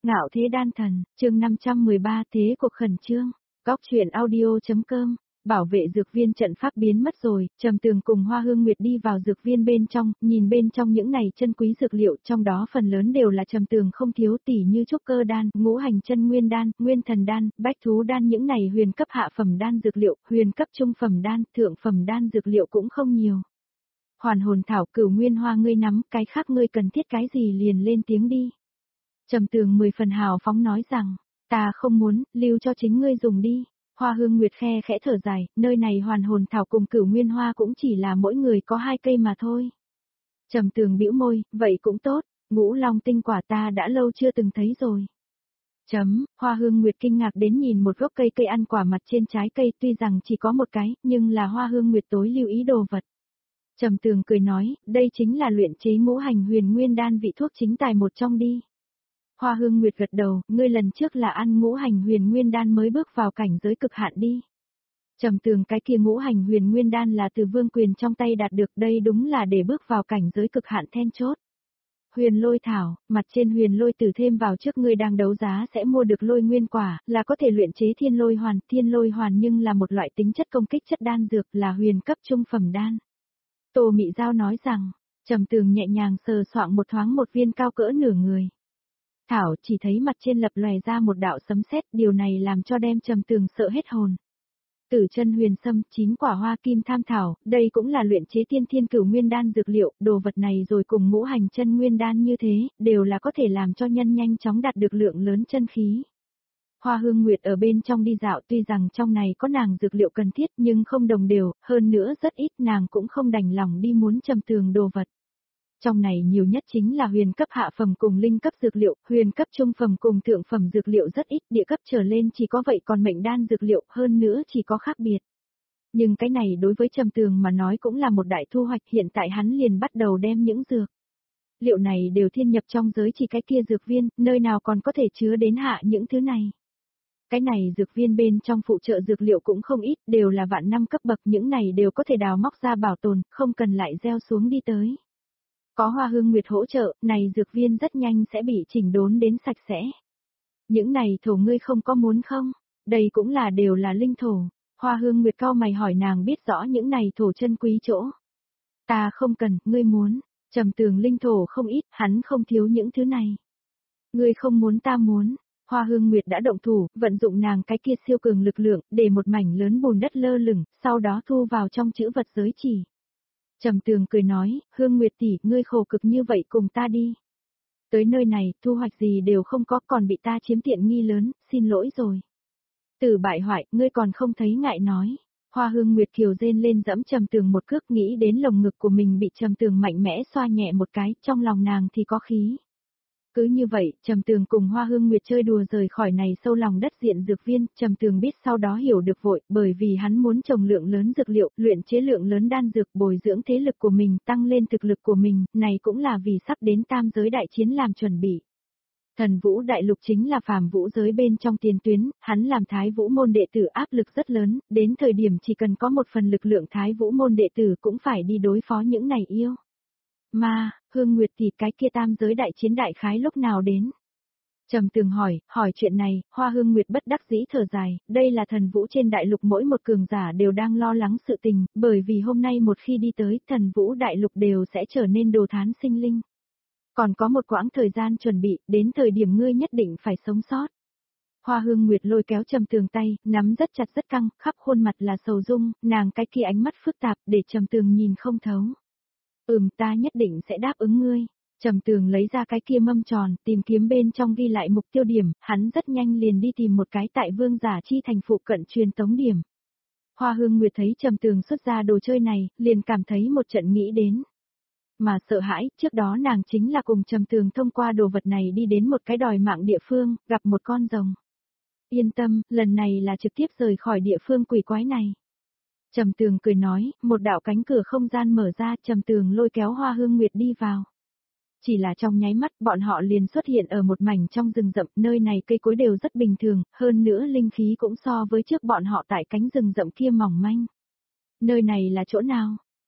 Ngạo thế đan thần, chương 513 thế cuộc khẩn trương. Góc truyện audio.com. Bảo vệ dược viên trận pháp biến mất rồi, Trầm Tường cùng Hoa Hương Nguyệt đi vào dược viên bên trong, nhìn bên trong những này chân quý dược liệu, trong đó phần lớn đều là Trầm Tường không thiếu, tỉ như trúc cơ đan, ngũ hành chân nguyên đan, nguyên thần đan, bách thú đan, những này huyền cấp hạ phẩm đan dược liệu, huyền cấp trung phẩm đan, thượng phẩm đan dược liệu cũng không nhiều. Hoàn hồn thảo, cửu nguyên hoa ngươi nắm, cái khác ngươi cần thiết cái gì liền lên tiếng đi. Trầm Tường 10 phần hào phóng nói rằng, ta không muốn, lưu cho chính ngươi dùng đi. Hoa Hương Nguyệt khe khẽ thở dài, nơi này hoàn hồn thảo cùng cửu nguyên hoa cũng chỉ là mỗi người có 2 cây mà thôi. Trầm Tường bĩu môi, vậy cũng tốt, ngũ long tinh quả ta đã lâu chưa từng thấy rồi. Hoa Hương Nguyệt kinh ngạc đến nhìn một gốc cây ăn quả mặt trên trái cây, tuy rằng chỉ có một cái, nhưng là Hoa Hương Nguyệt tối lưu ý đồ vật. Trầm Tường cười nói, đây chính là luyện chế ngũ hành huyền nguyên đan vị thuốc chính tài một trong đi. Hoa Hương Nguyệt gật đầu, ngươi lần trước là ăn ngũ hành huyền nguyên đan mới bước vào cảnh giới cực hạn đi. Trầm Tường cái kia ngũ hành huyền nguyên đan là từ Vương Quyền trong tay đạt được, đây đúng là để bước vào cảnh giới cực hạn then chốt. Huyền lôi thảo, mặt trên huyền lôi tử thêm vào trước ngươi đang đấu giá sẽ mua được lôi nguyên quả, là có thể luyện chế thiên lôi hoàn nhưng là một loại tính chất công kích chất đan dược, là huyền cấp trung phẩm đan. Tô Mị Giao nói rằng, Trầm Tường nhẹ nhàng sờ soạng một thoáng một viên cao cỡ nửa người. Thảo chỉ thấy mặt trên lập lòe ra một đạo sấm sét, điều này làm cho đem Trầm Tường sợ hết hồn. Tử chân huyền sâm, 9 quả hoa kim tham thảo, đây cũng là luyện chế tiên thiên cửu nguyên đan dược liệu, đồ vật này rồi cùng ngũ hành chân nguyên đan như thế, đều là có thể làm cho nhân nhanh chóng đạt được lượng lớn chân khí. Hoa Hương Nguyệt ở bên trong đi dạo, tuy rằng trong này có nàng dược liệu cần thiết nhưng không đồng đều, hơn nữa rất ít, nàng cũng không đành lòng đi muốn Trầm Tường đồ vật. Trong này nhiều nhất chính là huyền cấp hạ phẩm cùng linh cấp dược liệu, huyền cấp trung phẩm cùng thượng phẩm dược liệu rất ít, địa cấp trở lên chỉ có vậy, còn mệnh đan dược liệu hơn nữa chỉ có khác biệt. Nhưng cái này đối với Trầm Tường mà nói cũng là một đại thu hoạch, hiện tại hắn liền bắt đầu đem những dược liệu này đều thiên nhập trong giới chỉ cái kia dược viên, nơi nào còn có thể chứa đến hạ những thứ này. Cái này dược viên bên trong phụ trợ dược liệu cũng không ít, đều là vạn năm cấp bậc, những này đều có thể đào móc ra bảo tồn, không cần lại gieo xuống đi tới. Có Hoa Hương Nguyệt hỗ trợ, này dược viên rất nhanh sẽ bị chỉnh đốn đến sạch sẽ. Những này thổ ngươi không có muốn không? Đây cũng là đều là linh thổ. Hoa Hương Nguyệt cau mày hỏi, nàng biết rõ những này thổ chân quý chỗ. Ta không cần, ngươi muốn. Trầm Tường linh thổ không ít, hắn không thiếu những thứ này. Ngươi không muốn ta muốn. Hoa Hương Nguyệt đã động thủ, vận dụng nàng cái kia siêu cường lực lượng, để một mảnh lớn bùn đất lơ lửng, sau đó thu vào trong chữ vật giới chỉ. Trầm Tường cười nói, Hương Nguyệt tỷ, ngươi khổ cực như vậy cùng ta đi. Tới nơi này, thu hoạch gì đều không có, còn bị ta chiếm tiện nghi lớn, xin lỗi rồi. Tử bại hoại, ngươi còn không thấy ngại nói. Hoa Hương Nguyệt kiều rên lên dẫm Trầm Tường một cước, nghĩ đến lồng ngực của mình bị Trầm Tường mạnh mẽ xoa nhẹ một cái, trong lòng nàng thì có khí. Cứ như vậy, Trầm Tường cùng Hoa Hương Nguyệt chơi đùa rời khỏi này sâu lòng đất diện dược viên, Trầm Tường biết sau đó hiểu được vội, bởi vì hắn muốn trồng lượng lớn dược liệu, luyện chế lượng lớn đan dược, bồi dưỡng thế lực của mình, tăng lên thực lực của mình, này cũng là vì sắp đến tam giới đại chiến làm chuẩn bị. Thần Vũ Đại Lục chính là phàm vũ giới bên trong tiền tuyến, hắn làm Thái Vũ môn đệ tử áp lực rất lớn, đến thời điểm chỉ cần có một phần lực lượng Thái Vũ môn đệ tử cũng phải đi đối phó những này yêu. Mà, Hương Nguyệt thì cái kia tam giới đại chiến đại khái lúc nào đến? Trầm Tường hỏi chuyện này, Hoa Hương Nguyệt bất đắc dĩ thở dài, đây là thần vũ trên đại lục mỗi một cường giả đều đang lo lắng sự tình, bởi vì hôm nay một khi đi tới, thần vũ đại lục đều sẽ trở nên đồ thán sinh linh. Còn có một quãng thời gian chuẩn bị, đến thời điểm ngươi nhất định phải sống sót. Hoa Hương Nguyệt lôi kéo Trầm Tường tay, nắm rất chặt rất căng, khắp khuôn mặt là sầu dung, nàng cái kia ánh mắt phức tạp, để Trầm Tường nhìn không thấu. Ta nhất định sẽ đáp ứng ngươi. Trầm Tường lấy ra cái kia mâm tròn, tìm kiếm bên trong ghi lại mục tiêu điểm, hắn rất nhanh liền đi tìm một cái tại Vương Giả Chi thành phụ cận truyền tống điểm. Hoa Hương Nguyệt thấy Trầm Tường xuất ra đồ chơi này, liền cảm thấy một trận nghĩ đến. Mà sợ hãi, trước đó nàng chính là cùng Trầm Tường thông qua đồ vật này đi đến một cái đòi mạng địa phương, gặp một con rồng. Yên tâm, lần này là trực tiếp rời khỏi địa phương quỷ quái này. Trầm Tường cười nói, một đạo cánh cửa không gian mở ra, Trầm Tường lôi kéo Hoa Hương Nguyệt đi vào. Chỉ là trong nháy mắt, bọn họ liền xuất hiện ở một mảnh trong rừng rậm, nơi này cây cối đều rất bình thường, hơn nữa linh khí cũng so với trước bọn họ tại cánh rừng rậm kia mỏng manh. Nơi này là chỗ nào?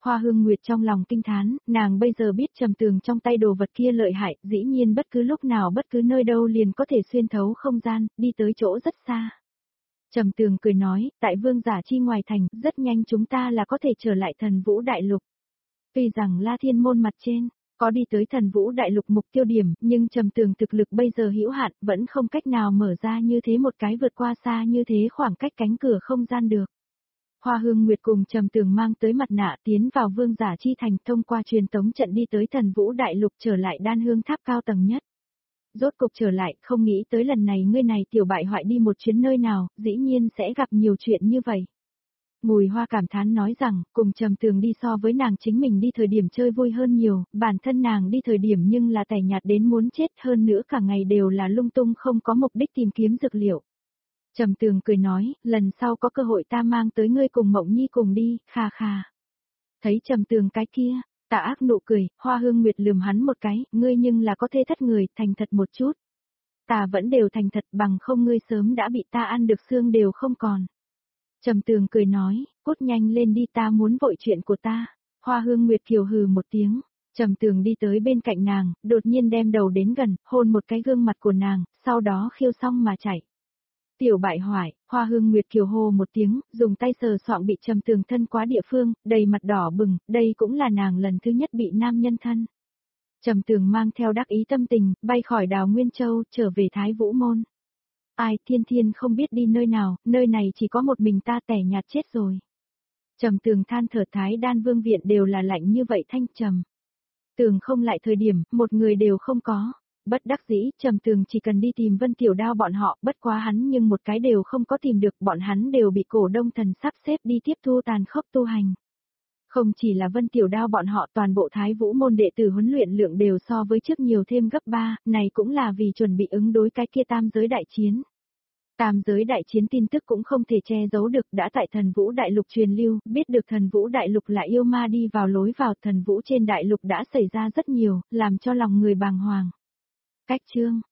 Hoa Hương Nguyệt trong lòng kinh thán, nàng bây giờ biết Trầm Tường trong tay đồ vật kia lợi hại, dĩ nhiên bất cứ lúc nào bất cứ nơi đâu liền có thể xuyên thấu không gian, đi tới chỗ rất xa. Trầm Tường cười nói, tại Vương Giả Chi ngoài thành, rất nhanh chúng ta là có thể trở lại Thần Vũ Đại Lục. Tuy rằng La Thiên Môn mặt trên có đi tới Thần Vũ Đại Lục mục tiêu điểm, nhưng Trầm Tường thực lực bây giờ hữu hạn, vẫn không cách nào mở ra như thế một cái vượt qua xa như thế khoảng cách cánh cửa không gian được. Hoa Hương Nguyệt cùng Trầm Tường mang tới mặt nạ tiến vào Vương Giả Chi thành, thông qua truyền tống trận đi tới Thần Vũ Đại Lục, trở lại Đan Hương Tháp cao tầng nhất. Rốt cục trở lại, không nghĩ tới lần này ngươi này tiểu bại hoại đi một chuyến nơi nào, dĩ nhiên sẽ gặp nhiều chuyện như vậy. Mùi Hoa cảm thán nói rằng, cùng Trầm Tường đi so với nàng chính mình đi thời điểm chơi vui hơn nhiều, bản thân nàng đi thời điểm nhưng là tẻ nhạt đến muốn chết, hơn nữa cả ngày đều là lung tung không có mục đích tìm kiếm dược liệu. Trầm Tường cười nói, lần sau có cơ hội ta mang tới ngươi cùng Mộng Nhi cùng đi, kha kha. Thấy Trầm Tường cái kia, tà ác nụ cười, Hoa Hương Nguyệt lườm hắn một cái, ngươi nhưng là có thê thất người, thành thật một chút. Ta vẫn đều thành thật, bằng không ngươi sớm đã bị ta ăn được xương đều không còn. Trầm Tường cười nói, cút nhanh lên đi, ta muốn vội chuyện của ta. Hoa Hương Nguyệt kiều hừ một tiếng. Trầm Tường đi tới bên cạnh nàng, đột nhiên đem đầu đến gần, hôn một cái gương mặt của nàng, sau đó khiêu xong mà chạy. Tiểu bại hoại, Hoa Hương Nguyệt kiều hô một tiếng, dùng tay sờ soạng bị Trầm Tường thân quá địa phương, đầy mặt đỏ bừng, đây cũng là nàng lần thứ nhất bị nam nhân thân. Trầm Tường mang theo đắc ý tâm tình, bay khỏi Đào Nguyên Châu, trở về Thái Vũ Môn. Ai, Thiên Thiên không biết đi nơi nào, nơi này chỉ có một mình ta, tẻ nhạt chết rồi. Trầm Tường than thở, Thái Đan Vương viện đều là lạnh như vậy thanh trầm. Tường không lại thời điểm, một người đều không có. Bất đắc dĩ, Trầm Tường chỉ cần đi tìm Vân Tiểu Đao bọn họ, bất quá hắn nhưng một cái đều không có tìm được, bọn hắn đều bị Cổ Đông Thần sắp xếp đi tiếp thu tàn khốc tu hành. Không chỉ là Vân Tiểu Đao bọn họ, toàn bộ Thái Vũ môn đệ tử huấn luyện lượng đều so với trước nhiều thêm gấp 3, này cũng là vì chuẩn bị ứng đối cái kia tam giới đại chiến. Tam giới đại chiến tin tức cũng không thể che giấu được, đã tại Thần Vũ Đại Lục truyền lưu, biết được Thần Vũ Đại Lục là yêu ma đi vào lối vào, Thần Vũ trên Đại Lục đã xảy ra rất nhiều, làm cho lòng người bàng hoàng. Cách chương